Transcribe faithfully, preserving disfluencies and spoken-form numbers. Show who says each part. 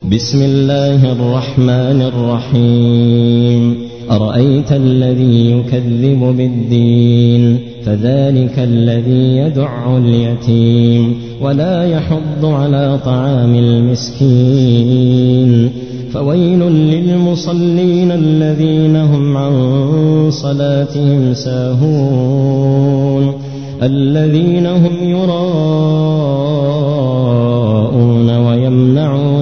Speaker 1: بسم الله الرحمن الرحيم أرأيت الذي يكذب بالدين فذلك الذي يدع اليتيم ولا يحض على طعام المسكين فويل للمصلين الذين هم عن صلاتهم ساهون الذين هم يراءون ويمنعون